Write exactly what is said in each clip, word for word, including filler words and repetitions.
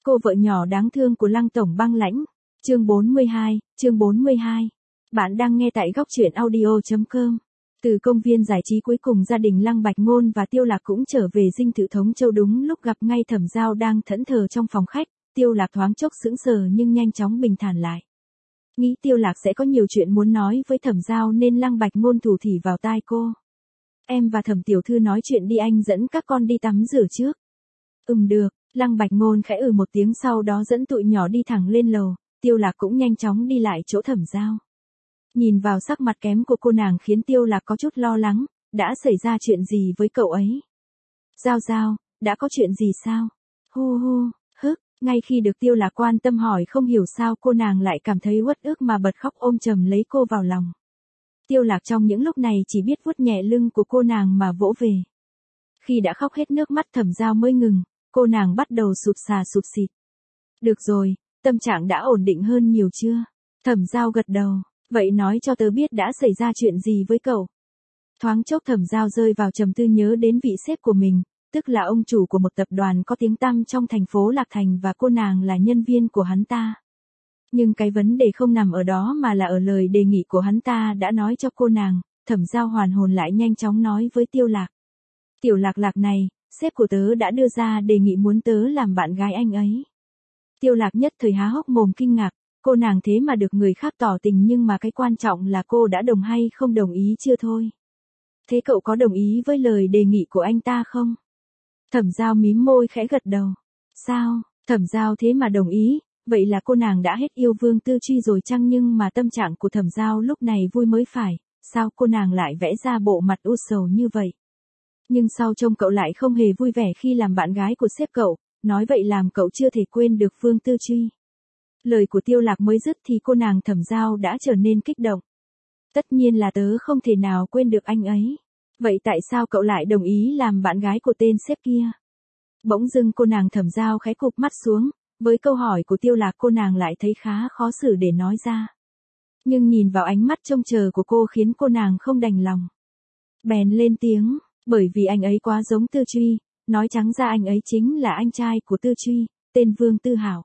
cô vợ nhỏ đáng thương của Lăng tổng băng lãnh. Chương bốn mươi hai, chương bốn mươi hai. Bạn đang nghe tại góc truyện audio chấm com. Từ công viên giải trí cuối cùng gia đình Lăng Bạch Ngôn và Tiêu Lạc cũng trở về dinh thự Thống Châu đúng lúc gặp ngay Thẩm Giao đang thẫn thờ trong phòng khách. Tiêu Lạc thoáng chốc sững sờ nhưng nhanh chóng bình thản lại. Nghĩ Tiêu Lạc sẽ có nhiều chuyện muốn nói với Thẩm Giao nên Lăng Bạch Ngôn thủ thỉ vào tai cô. Em và Thẩm tiểu thư nói chuyện đi, anh dẫn các con đi tắm rửa trước. Ừm được, Lăng Bạch Ngôn khẽ ừ một tiếng sau đó dẫn tụi nhỏ đi thẳng lên lầu. Tiêu Lạc cũng nhanh chóng đi lại chỗ Thẩm Giao. Nhìn vào sắc mặt kém của cô nàng khiến Tiêu Lạc có chút lo lắng, đã xảy ra chuyện gì với cậu ấy? Giao Giao, đã có chuyện gì sao? Hu hu, hức, ngay khi được Tiêu Lạc quan tâm hỏi không hiểu sao cô nàng lại cảm thấy uất ức mà bật khóc ôm chầm lấy cô vào lòng. Tiêu Lạc trong những lúc này chỉ biết vuốt nhẹ lưng của cô nàng mà vỗ về. Khi đã khóc hết nước mắt Thẩm Giao mới ngừng, cô nàng bắt đầu sụp xà sụp xịt. Được rồi, tâm trạng đã ổn định hơn nhiều chưa? Thẩm Giao gật đầu, vậy nói cho tớ biết đã xảy ra chuyện gì với cậu. Thoáng chốc Thẩm Giao rơi vào trầm tư nhớ đến vị sếp của mình, tức là ông chủ của một tập đoàn có tiếng tăm trong thành phố Lạc Thành và cô nàng là nhân viên của hắn ta. Nhưng cái vấn đề không nằm ở đó mà là ở lời đề nghị của hắn ta đã nói cho cô nàng. Thẩm Giao hoàn hồn lại nhanh chóng nói với Tiêu Lạc. Tiểu Lạc Lạc này, sếp của tớ đã đưa ra đề nghị muốn tớ làm bạn gái anh ấy. Tiêu Lạc nhất thời há hốc mồm kinh ngạc, cô nàng thế mà được người khác tỏ tình nhưng mà cái quan trọng là cô đã đồng hay không đồng ý chưa thôi. Thế cậu có đồng ý với lời đề nghị của anh ta không? Thẩm Giao mím môi khẽ gật đầu. Sao, Thẩm Giao thế mà đồng ý, vậy là cô nàng đã hết yêu Vương Tư Truy rồi chăng? Nhưng mà tâm trạng của Thẩm Giao lúc này vui mới phải, sao cô nàng lại vẽ ra bộ mặt u sầu như vậy? Nhưng sau trông cậu lại không hề vui vẻ khi làm bạn gái của sếp cậu, nói vậy làm cậu chưa thể quên được Vương Tư Truy. Lời của Tiêu Lạc mới dứt thì cô nàng Thẩm Giao đã trở nên kích động. Tất nhiên là tớ không thể nào quên được anh ấy. Vậy tại sao cậu lại đồng ý làm bạn gái của tên sếp kia? Bỗng dưng cô nàng Thẩm Giao khẽ cụp mắt xuống, với câu hỏi của Tiêu Lạc cô nàng lại thấy khá khó xử để nói ra. Nhưng nhìn vào ánh mắt trông chờ của cô khiến cô nàng không đành lòng. Bèn lên tiếng, bởi vì anh ấy quá giống Tư Truy, nói trắng ra anh ấy chính là anh trai của Tư Truy, tên Vương Tư Hảo.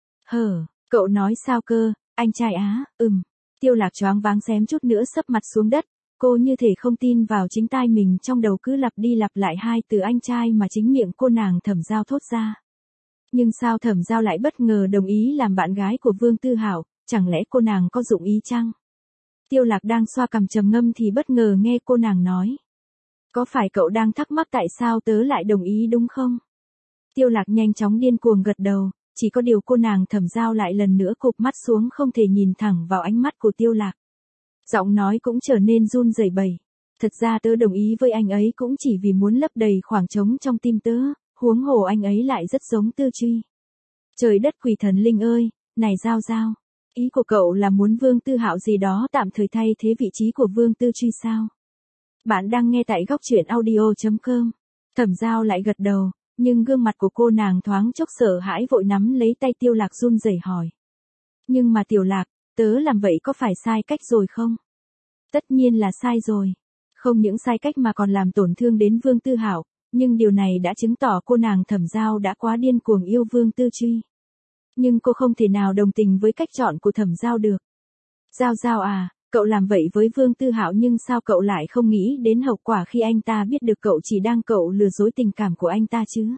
Hờ, cậu nói sao cơ, anh trai á, ừm. Tiêu Lạc choáng váng xém chút nữa sấp mặt xuống đất, cô như thể không tin vào chính tai mình, trong đầu cứ lặp đi lặp lại hai từ anh trai mà chính miệng cô nàng Thẩm Giao thốt ra. Nhưng sao Thẩm Giao lại bất ngờ đồng ý làm bạn gái của Vương Tư Hảo, chẳng lẽ cô nàng có dụng ý chăng? Tiêu Lạc đang xoa cằm trầm ngâm thì bất ngờ nghe cô nàng nói. Có phải cậu đang thắc mắc tại sao tớ lại đồng ý đúng không? Tiêu Lạc nhanh chóng điên cuồng gật đầu, chỉ có điều cô nàng Thẩm Giao lại lần nữa cụp mắt xuống không thể nhìn thẳng vào ánh mắt của Tiêu Lạc. Giọng nói cũng trở nên run rẩy bẩy. Thật ra tớ đồng ý với anh ấy cũng chỉ vì muốn lấp đầy khoảng trống trong tim tớ, huống hồ anh ấy lại rất giống Tư Truy. Trời đất quỷ thần linh ơi, này Giao Giao, ý của cậu là muốn Vương Tư Hạo gì đó tạm thời thay thế vị trí của Vương Tư Truy sao? Bạn đang nghe tại góc truyện audio chấm com. Thẩm Giao lại gật đầu, nhưng gương mặt của cô nàng thoáng chốc sợ hãi vội nắm lấy tay Tiêu Lạc run rẩy hỏi. Nhưng mà Tiểu Lạc, tớ làm vậy có phải sai cách rồi không? Tất nhiên là sai rồi. Không những sai cách mà còn làm tổn thương đến Vương Tư Hảo, nhưng điều này đã chứng tỏ cô nàng Thẩm Giao đã quá điên cuồng yêu Vương Tư Truy. Nhưng cô không thể nào đồng tình với cách chọn của Thẩm Giao được. Giao Giao à, cậu làm vậy với Vương Tư Hạo nhưng sao cậu lại không nghĩ đến hậu quả khi anh ta biết được cậu chỉ đang cậu lừa dối tình cảm của anh ta chứ?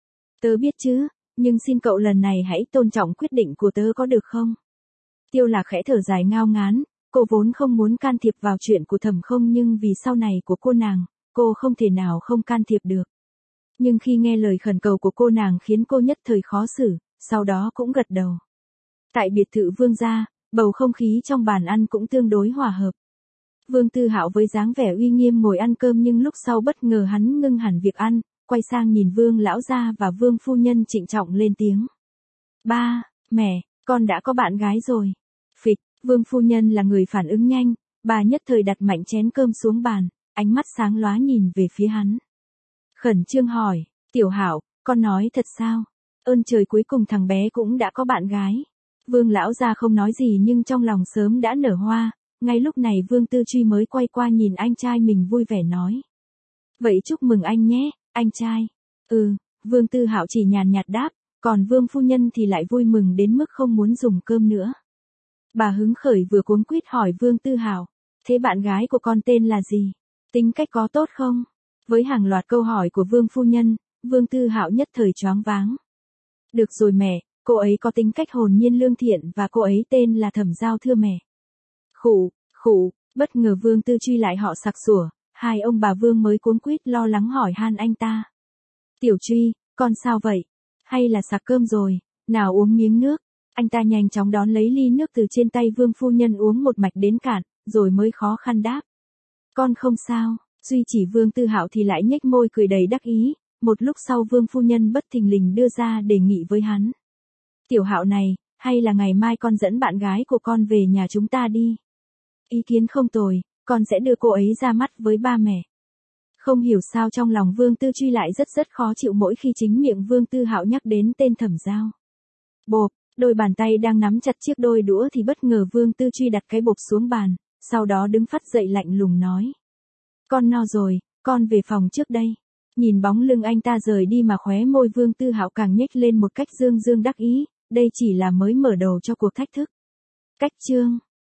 Tớ biết chứ, nhưng xin cậu lần này hãy tôn trọng quyết định của tớ có được không? Tiêu Lạc khẽ thở dài ngao ngán, cô vốn không muốn can thiệp vào chuyện của Thẩm Không nhưng vì sau này của cô nàng, cô không thể nào không can thiệp được. Nhưng khi nghe lời khẩn cầu của cô nàng khiến cô nhất thời khó xử, sau đó cũng gật đầu. Tại biệt thự Vương gia, bầu không khí trong bàn ăn cũng tương đối hòa hợp. Vương Tư Hạo với dáng vẻ uy nghiêm ngồi ăn cơm nhưng lúc sau bất ngờ hắn ngưng hẳn việc ăn, quay sang nhìn Vương lão gia và Vương phu nhân trịnh trọng lên tiếng. Ba, mẹ, con đã có bạn gái rồi. Phịch, Vương phu nhân là người phản ứng nhanh, bà nhất thời đặt mạnh chén cơm xuống bàn, ánh mắt sáng lóa nhìn về phía hắn. Khẩn trương hỏi, Tiểu Hạo, con nói thật sao? Ơn trời cuối cùng thằng bé cũng đã có bạn gái. Vương lão gia không nói gì nhưng trong lòng sớm đã nở hoa, ngay lúc này Vương Tư Truy mới quay qua nhìn anh trai mình vui vẻ nói. Vậy chúc mừng anh nhé, anh trai. Ừ, Vương Tư Hạo chỉ nhàn nhạt đáp, Còn Vương phu nhân thì lại vui mừng đến mức không muốn dùng cơm nữa. Bà hứng khởi vừa cuống quýt hỏi Vương Tư Hạo, thế bạn gái của con tên là gì? Tính cách có tốt không? Với hàng loạt câu hỏi của Vương phu nhân, Vương Tư Hạo nhất thời choáng váng. Được rồi mẹ, cô ấy có tính cách hồn nhiên lương thiện và cô ấy tên là Thẩm Giao thưa mẹ. Khụ, khụ, bất ngờ Vương Tư Truy lại họ sặc sủa, hai ông bà Vương mới cuống quýt lo lắng hỏi han anh ta. Tiểu Truy, con sao vậy? Hay là sặc cơm rồi? Nào uống miếng nước. Anh ta nhanh chóng đón lấy ly nước từ trên tay Vương phu nhân uống một mạch đến cạn, rồi mới khó khăn đáp. Con không sao. Duy chỉ Vương Tư Hạo thì lại nhếch môi cười đầy đắc ý. Một lúc sau Vương phu nhân bất thình lình đưa ra đề nghị với hắn. Tiểu Hạo này, hay là ngày mai con dẫn bạn gái của con về nhà chúng ta đi. Ý kiến không tồi, con sẽ đưa cô ấy ra mắt với ba mẹ. Không hiểu sao trong lòng Vương Tư Truy lại rất rất khó chịu mỗi khi chính miệng Vương Tư Hạo nhắc đến tên Thẩm Giao. Bộp, đôi bàn tay đang nắm chặt chiếc đôi đũa thì bất ngờ Vương Tư Truy đặt cái bộp xuống bàn, sau đó đứng phắt dậy lạnh lùng nói. Con no rồi, con về phòng trước đây. Nhìn bóng lưng anh ta rời đi mà khóe môi Vương Tư Hạo càng nhếch lên một cách dương dương đắc ý, đây chỉ là mới mở đầu cho cuộc thách thức. Cách chương